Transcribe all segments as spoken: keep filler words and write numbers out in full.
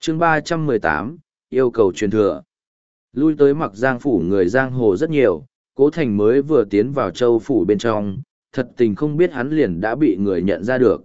chương ba trăm mười tám, yêu cầu truyền thừa. Lui tới Mặc Giang phủ người giang hồ rất nhiều, Cố Thành mới vừa tiến vào châu phủ bên trong, thật tình không biết hắn liền đã bị người nhận ra được.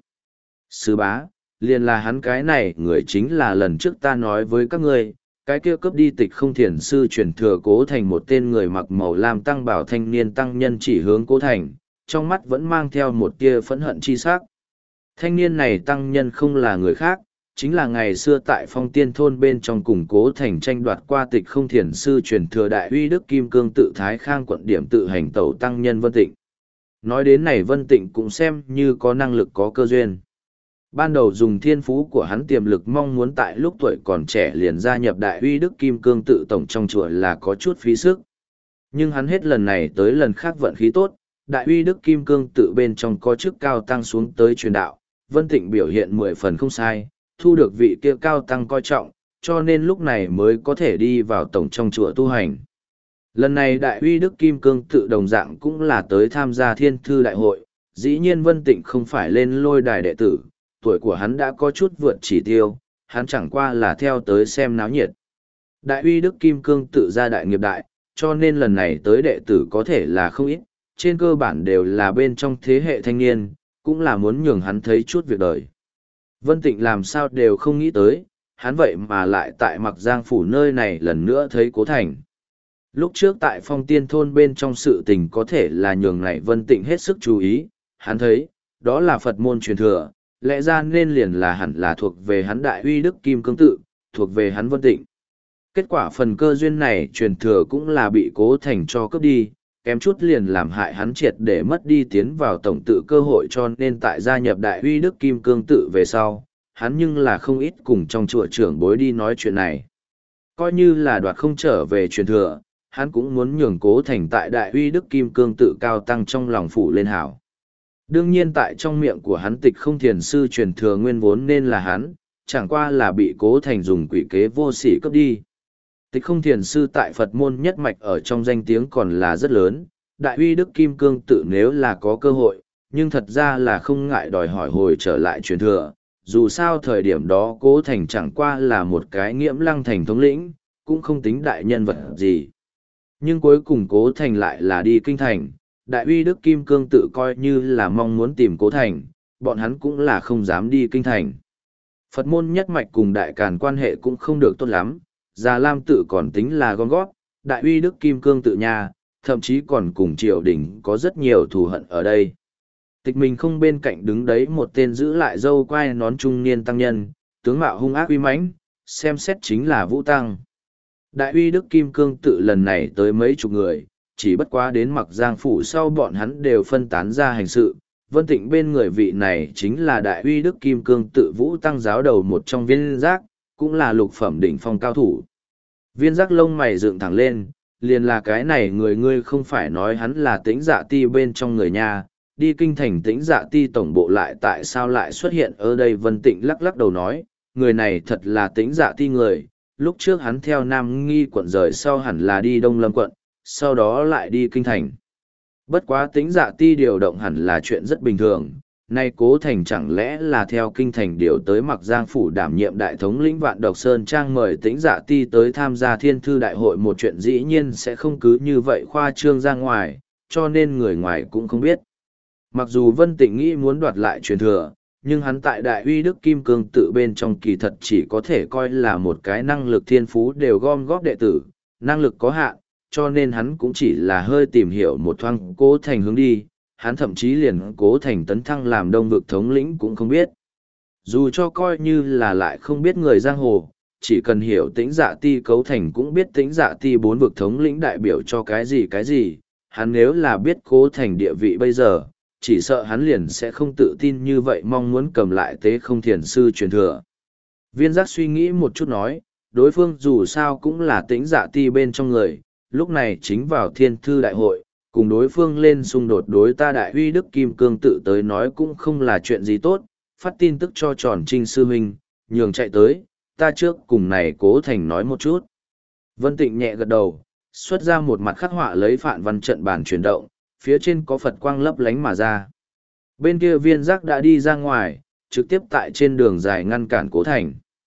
Sư bá, liền là hắn cái này người chính là lần trước ta nói với các ngươi, cái kia cướp đi Tịch Không Thiền sư truyền thừa. Cố Thành một tên người mặc màu lam tăng bảo thanh niên tăng nhân chỉ hướng Cố Thành, trong mắt vẫn mang theo một tia phẫn hận chi sắc. Thanh niên này tăng nhân không là người khác, chính là ngày xưa tại Phong Tiên thôn bên trong cùng Cố Thành tranh đoạt qua Tịch Không Thiền sư truyền thừa đại uy đức kim cương tự Thái Khang quận điểm tự hành tẩu tăng nhân Vân Tịnh. Nói đến này Vân Tịnh cũng xem như có năng lực có cơ duyên. Ban đầu dùng thiên phú của hắn tiềm lực mong muốn tại lúc tuổi còn trẻ liền gia nhập đại uy đức kim cương tự tổng trong chùa là có chút phí sức. Nhưng hắn hết lần này tới lần khác vận khí tốt, đại uy đức kim cương tự bên trong có chức cao tăng xuống tới truyền đạo, Vân Tịnh biểu hiện mười phần không sai, thu được vị kia cao tăng coi trọng, cho nên lúc này mới có thể đi vào tổng trong chùa tu hành. Lần này đại uy đức kim cương tự đồng dạng cũng là tới tham gia thiên thư đại hội, dĩ nhiên Vân Tịnh không phải lên lôi đài đệ tử, tuổi của hắn đã có chút vượt chỉ tiêu, hắn chẳng qua là theo tới xem náo nhiệt. Đại uy đức kim cương tự ra đại nghiệp đại, cho nên lần này tới đệ tử có thể là không ít, trên cơ bản đều là bên trong thế hệ thanh niên, cũng là muốn nhường hắn thấy chút việc đời. Vân Tịnh làm sao đều không nghĩ tới, hắn vậy mà lại tại Mặc Giang phủ nơi này lần nữa thấy Cố Thành. Lúc trước tại Phong Tiên thôn bên trong sự tình có thể là nhường này Vân Tịnh hết sức chú ý, hắn thấy, đó là Phật môn truyền thừa, lẽ ra nên liền là hẳn là thuộc về hắn đại uy đức kim cương tự, thuộc về hắn Vân Tịnh. Kết quả phần cơ duyên này truyền thừa cũng là bị Cố Thành cho cướp đi, kém chút liền làm hại hắn triệt để mất đi tiến vào tổng tự cơ hội, cho nên tại gia nhập đại uy đức kim cương tự về sau, hắn nhưng là không ít cùng trong chùa trưởng bối đi nói chuyện này. Coi như là đoạt không trở về truyền thừa, hắn cũng muốn nhường Cố Thành tại đại uy đức kim cương tự cao tăng trong lòng phủ lên hảo. Đương nhiên tại trong miệng của hắn Tịch Không Thiền sư truyền thừa nguyên vốn nên là hắn, chẳng qua là bị Cố Thành dùng quỷ kế vô sỉ cướp đi. Tịch Không Thiền sư tại Phật môn nhất mạch ở trong danh tiếng còn là rất lớn, đại uy đức kim cương tự nếu là có cơ hội, nhưng thật ra là không ngại đòi hỏi hồi trở lại truyền thừa. Dù sao thời điểm đó Cố Thành chẳng qua là một cái nghiễm lăng thành thống lĩnh, cũng không tính đại nhân vật gì. Nhưng cuối cùng Cố Thành lại là đi kinh thành, đại uy đức kim cương tự coi như là mong muốn tìm Cố Thành, bọn hắn cũng là không dám đi kinh thành. Phật môn nhất mạch cùng đại càn quan hệ cũng không được tốt lắm, Già Lam tự còn tính là gom gót, đại uy đức kim cương tự nhà, thậm chí còn cùng triều đình có rất nhiều thù hận ở đây. Tịch mình không bên cạnh đứng đấy một tên giữ lại dâu quai nón trung niên tăng nhân, tướng mạo hung ác uy mãnh, xem xét chính là Vũ Tăng. Đại uy đức kim cương tự lần này tới mấy chục người, chỉ bất quá đến Mặc Giang phủ sau bọn hắn đều phân tán ra hành sự. Vân Tịnh bên người vị này chính là đại uy đức kim cương tự Vũ Tăng giáo đầu một trong Viên Giác, cũng là lục phẩm đỉnh phong cao thủ. Viên Giác lông mày dựng thẳng lên, liền là cái này người ngươi không phải nói hắn là Tĩnh Dạ Ti bên trong người nhà, đi kinh thành Tĩnh Dạ Ti tổng bộ lại tại sao lại xuất hiện ở đây. Vân Tịnh lắc lắc đầu nói, người này thật là Tĩnh Dạ Ti người, lúc trước hắn theo Nam Nghi quận rời sau hẳn là đi Đông Lâm quận, sau đó lại đi kinh thành. Bất quá Tĩnh Dạ Ti điều động hẳn là chuyện rất bình thường, nay Cố Thành chẳng lẽ là theo kinh thành điều tới Mặc Giang phủ đảm nhiệm đại thống lĩnh Vạn Độc Sơn Trang mời Tĩnh Dạ Ti tới tham gia thiên thư đại hội, một chuyện dĩ nhiên sẽ không cứ như vậy khoa trương ra ngoài, cho nên người ngoài cũng không biết. Mặc dù Vân Tịnh nghĩ muốn đoạt lại truyền thừa, nhưng hắn tại đại uy đức kim cương tự bên trong kỳ thật chỉ có thể coi là một cái năng lực thiên phú đều gom góp đệ tử, năng lực có hạn, cho nên hắn cũng chỉ là hơi tìm hiểu một thoáng Cố Thành hướng đi, hắn thậm chí liền Cố Thành tấn thăng làm đông vực thống lĩnh cũng không biết. Dù cho coi như là lại không biết người giang hồ, chỉ cần hiểu Tĩnh Dạ Ti cấu thành cũng biết Tĩnh Dạ Ti bốn vực thống lĩnh đại biểu cho cái gì cái gì, hắn nếu là biết Cố Thành địa vị bây giờ, chỉ sợ hắn liền sẽ không tự tin như vậy mong muốn cầm lại Tế Không Thiền sư truyền thừa. Viên Giác suy nghĩ một chút nói, đối phương dù sao cũng là Tĩnh Dạ Ti bên trong người, lúc này chính vào thiên thư đại hội, cùng đối phương lên xung đột đối ta đại uy đức kim cương tự tới nói cũng không là chuyện gì tốt, phát tin tức cho Tròn Trinh sư huynh, nhường chạy tới, ta trước cùng này Cố Thành nói một chút. Vân Tịnh nhẹ gật đầu, xuất ra một mặt khắc họa lấy phạn văn trận bản chuyển động, phía trên có Phật quang lấp lánh mà ra. Bên kia Viên Giác đã đi ra ngoài, trực tiếp tại trên đường dài ngăn cản Cố Thành.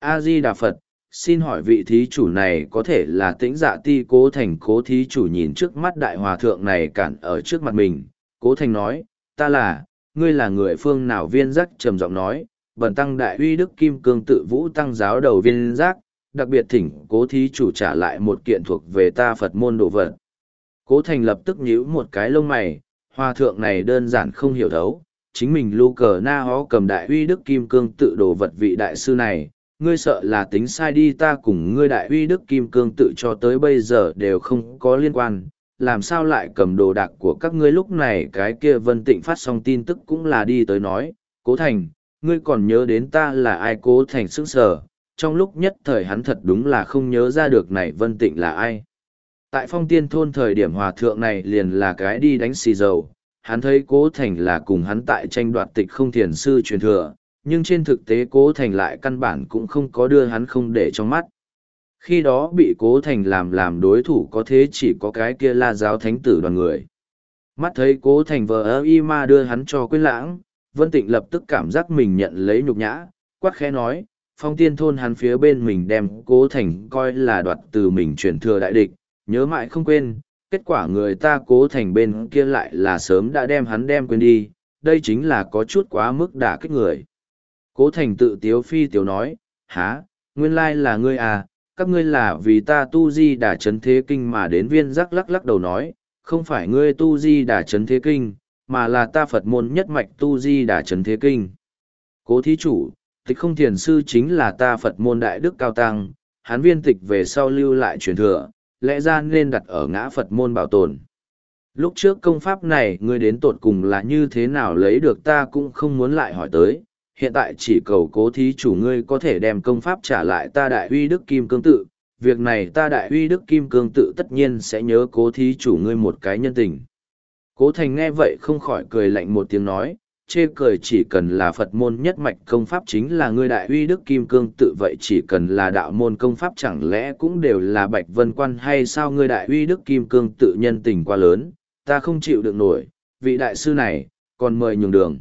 A Di Đà Phật, xin hỏi vị thí chủ này có thể là Tĩnh Dạ Ti Cố Thành? Cố thí chủ nhìn trước mắt đại hòa thượng này cản ở trước mặt mình, Cố Thành nói, ta là, ngươi là người phương nào? Viên giác trầm giọng nói, bần tăng đại uy đức kim cương tự vũ tăng giáo đầu Viên giác, đặc biệt thỉnh Cố thí chủ trả lại một kiện thuộc về ta Phật môn đồ vật. Cố Thành lập tức nhíu một cái lông mày, hòa thượng này đơn giản không hiểu thấu, chính mình lưu cờ na hó cầm đại uy đức kim cương tự đồ vật vị đại sư này, ngươi sợ là tính sai đi, ta cùng ngươi đại uy đức kim cương tự cho tới bây giờ đều không có liên quan, làm sao lại cầm đồ đạc của các ngươi? Lúc này cái kia Vân Tịnh phát xong tin tức cũng là đi tới nói, Cố Thành, ngươi còn nhớ đến ta là ai? Cố Thành sững sờ, trong lúc nhất thời hắn thật đúng là không nhớ ra được này Vân Tịnh là ai. Tại Phong Tiên thôn thời điểm hòa thượng này liền là cái đi đánh xì dầu, hắn thấy Cố Thành là cùng hắn tại tranh đoạt Tịch Không Thiền sư truyền thừa, nhưng trên thực tế Cố Thành lại căn bản cũng không có đưa hắn không để trong mắt. Khi đó bị Cố Thành làm làm đối thủ có thế chỉ có cái kia La Giáo thánh tử đoàn người. Mắt thấy Cố Thành vờ ơ y ma đưa hắn cho quên lãng, Vân Tịnh lập tức cảm giác mình nhận lấy nhục nhã, quát khẽ nói, Phong Tiên thôn hắn phía bên mình đem Cố Thành coi là đoạt từ mình truyền thừa đại địch, nhớ mãi không quên, kết quả người ta Cố Thành bên kia lại là sớm đã đem hắn đem quên đi, đây chính là có chút quá mức đả kích người. Cố Thành tự tiếu phi tiếu nói, há, nguyên lai là ngươi à, các ngươi là vì ta tu di đà chấn thế kinh mà đến. Viên giác lắc lắc đầu nói, không phải ngươi tu di đà chấn thế kinh, mà là ta Phật môn nhất mạch tu di đà chấn thế kinh. Cố thí chủ, Tịch Không Thiền sư chính là ta Phật môn đại đức cao tăng, hắn viên tịch về sau lưu lại truyền thừa, lẽ ra nên đặt ở ngã Phật môn bảo tồn. Lúc trước công pháp này ngươi đến tột cùng là như thế nào lấy được ta cũng không muốn lại hỏi tới, hiện tại chỉ cầu Cố thí chủ ngươi có thể đem công pháp trả lại ta đại uy đức kim cương tự, việc này ta đại uy đức kim cương tự tất nhiên sẽ nhớ Cố thí chủ ngươi một cái nhân tình. Cố Thành nghe vậy không khỏi cười lạnh một tiếng nói, chê cười, chỉ cần là Phật môn nhất mạch công pháp chính là ngươi đại uy đức kim cương tự, vậy chỉ cần là đạo môn công pháp chẳng lẽ cũng đều là Bạch Vân Quan hay sao? Ngươi đại uy đức kim cương tự nhân tình quá lớn, ta không chịu được nổi, vị đại sư này, còn mời nhường đường.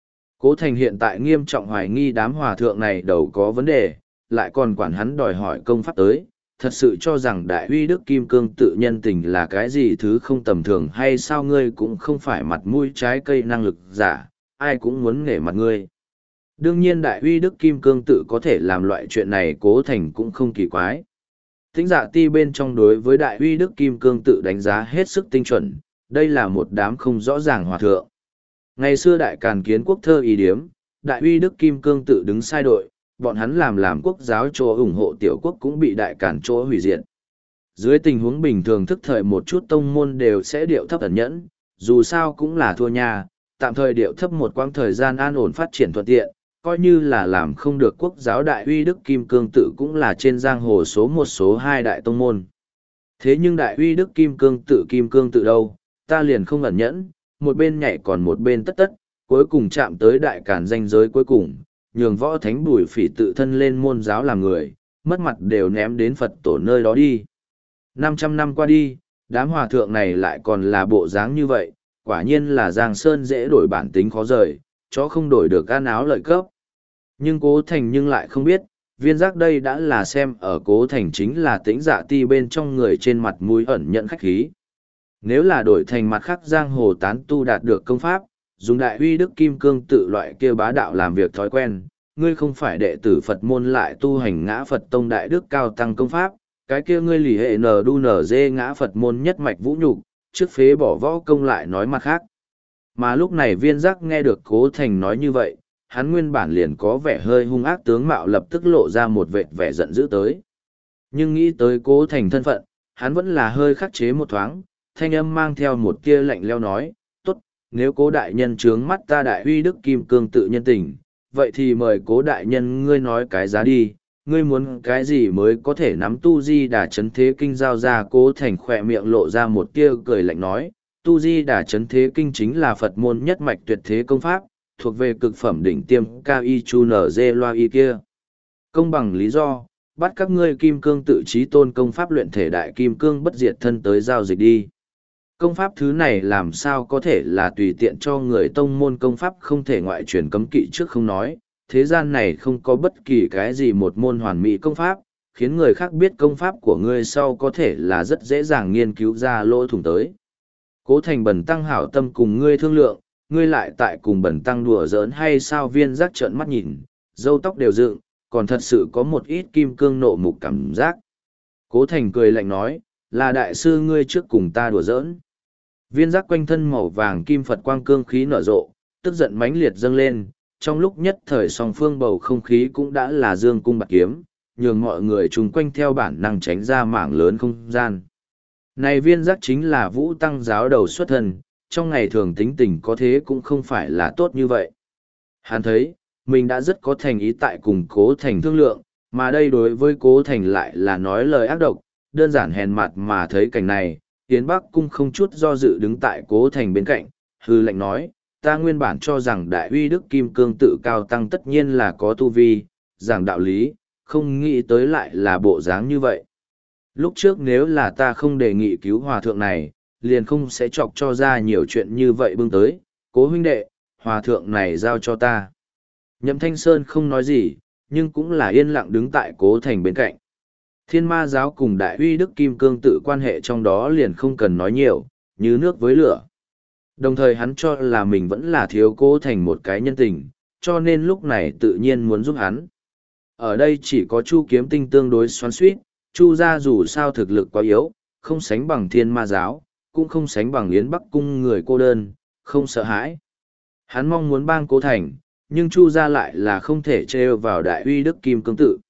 Cố Thành hiện tại nghiêm trọng hoài nghi đám hòa thượng này đầu có vấn đề, lại còn quản hắn đòi hỏi công pháp tới, thật sự cho rằng đại uy đức kim cương tự nhân tình là cái gì thứ không tầm thường hay sao? Ngươi cũng không phải mặt mũi trái cây năng lực giả, ai cũng muốn nể mặt ngươi. Đương nhiên đại uy đức kim cương tự có thể làm loại chuyện này Cố Thành cũng không kỳ quái. Tĩnh Dạ Ti bên trong đối với đại uy đức kim cương tự đánh giá hết sức tinh chuẩn, đây là một đám không rõ ràng hòa thượng. Ngày xưa đại càn kiến quốc thơ ý điếm, đại uy đức kim cương tự đứng sai đội, bọn hắn làm làm quốc giáo chỗ ủng hộ tiểu quốc cũng bị đại càn chỗ hủy diệt. Dưới tình huống bình thường thức thời một chút tông môn đều sẽ điệu thấp ẩn nhẫn, dù sao cũng là thua nhà, tạm thời điệu thấp một quãng thời gian an ổn phát triển thuận tiện, coi như là làm không được quốc giáo đại uy đức kim cương tự cũng là trên giang hồ số một số hai đại tông môn. Thế nhưng đại uy đức kim cương tự kim cương tự đâu, ta liền không ẩn nhẫn, một bên nhảy còn một bên tất tất, cuối cùng chạm tới đại càn danh giới cuối cùng, nhường võ thánh Bùi Phỉ tự thân lên môn giáo làm người, mất mặt đều ném đến Phật tổ nơi đó đi. năm trăm năm qua đi, đám hòa thượng này lại còn là bộ dáng như vậy, quả nhiên là Giang Sơn dễ đổi bản tính khó rời, chó không đổi được ăn áo lợi cấp. Nhưng Cố Thành nhưng lại không biết, Viên giác đây đã là xem ở Cố Thành chính là Tĩnh Dạ Ti bên trong người trên mặt mũi ẩn nhận khách khí. Nếu là đổi thành mặt khác giang hồ tán tu đạt được công pháp, dùng đại uy đức kim cương tự loại kia bá đạo làm việc thói quen, ngươi không phải đệ tử Phật môn lại tu hành ngã Phật tông đại đức cao tăng công pháp, cái kia ngươi lì hệ nờ đu nờ dê ngã Phật môn nhất mạch vũ nhục, trước phế bỏ võ công lại nói mặt khác. Mà lúc này Viên giác nghe được Cố Thành nói như vậy, hắn nguyên bản liền có vẻ hơi hung ác tướng mạo lập tức lộ ra một vệt vẻ giận dữ tới. Nhưng nghĩ tới Cố Thành thân phận, hắn vẫn là hơi khắc chế một thoáng, thanh âm mang theo một tia lạnh leo nói, tốt, nếu Cố đại nhân trướng mắt ta đại uy đức kim cương tự nhân tình, vậy thì mời Cố đại nhân ngươi nói cái giá đi, ngươi muốn cái gì mới có thể nắm tu di đà chấn thế kinh giao ra. Cố Thành khỏe miệng lộ ra một tia cười lạnh nói, tu di đà chấn thế kinh chính là Phật môn nhất mạch tuyệt thế công pháp, thuộc về cực phẩm đỉnh tiêm cao y chu nở dê loa y kia. Công bằng lý do, bắt các ngươi kim cương tự chí tôn công pháp luyện thể đại kim cương bất diệt thân tới giao dịch đi. Công pháp thứ này làm sao có thể là tùy tiện cho người tông môn công pháp không thể ngoại truyền cấm kỵ trước không nói, thế gian này không có bất kỳ cái gì một môn hoàn mỹ công pháp, khiến người khác biết công pháp của ngươi sau có thể là rất dễ dàng nghiên cứu ra lỗ thủng tới. Cố Thành bần tăng hảo tâm cùng ngươi thương lượng, ngươi lại tại cùng bần tăng đùa giỡn hay sao? Viên giác trợn mắt nhìn, râu tóc đều dựng, còn thật sự có một ít kim cương nộ mục cảm giác. Cố Thành cười lạnh nói, là đại sư ngươi trước cùng ta đùa giỡn. Viên giác quanh thân màu vàng kim Phật quang cương khí nở rộ, tức giận mãnh liệt dâng lên, trong lúc nhất thời song phương bầu không khí cũng đã là dương cung bạc kiếm, nhường mọi người chung quanh theo bản năng tránh ra mảng lớn không gian. Này viên giác chính là vũ tăng giáo đầu xuất thân, trong ngày thường tính tình có thế cũng không phải là tốt như vậy. Hắn thấy, mình đã rất có thành ý tại cùng Cố Thành thương lượng, mà đây đối với Cố Thành lại là nói lời ác độc, đơn giản hèn mặt mà thấy cảnh này, Yến Bắc Cung không chút do dự đứng tại Cố Thành bên cạnh, hư lệnh nói, ta nguyên bản cho rằng đại uy đức kim cương tự cao tăng tất nhiên là có tu vi, giảng đạo lý, không nghĩ tới lại là bộ dáng như vậy. Lúc trước nếu là ta không đề nghị cứu hòa thượng này, liền không sẽ chọc cho ra nhiều chuyện như vậy bưng tới, Cố huynh đệ, hòa thượng này giao cho ta. Nhậm Thanh Sơn không nói gì, nhưng cũng là yên lặng đứng tại Cố Thành bên cạnh. Thiên ma giáo cùng đại uy đức kim cương tự quan hệ trong đó liền không cần nói nhiều, như nước với lửa. Đồng thời hắn cho là mình vẫn là thiếu Cố Thành một cái nhân tình, cho nên lúc này tự nhiên muốn giúp hắn. Ở đây chỉ có Chu Kiếm Tinh tương đối xoắn xuýt, Chu gia dù sao thực lực quá yếu, không sánh bằng thiên ma giáo, cũng không sánh bằng Yến Bắc Cung người cô đơn, không sợ hãi. Hắn mong muốn bang Cố Thành, nhưng Chu gia lại là không thể trêu vào đại uy đức kim cương tự,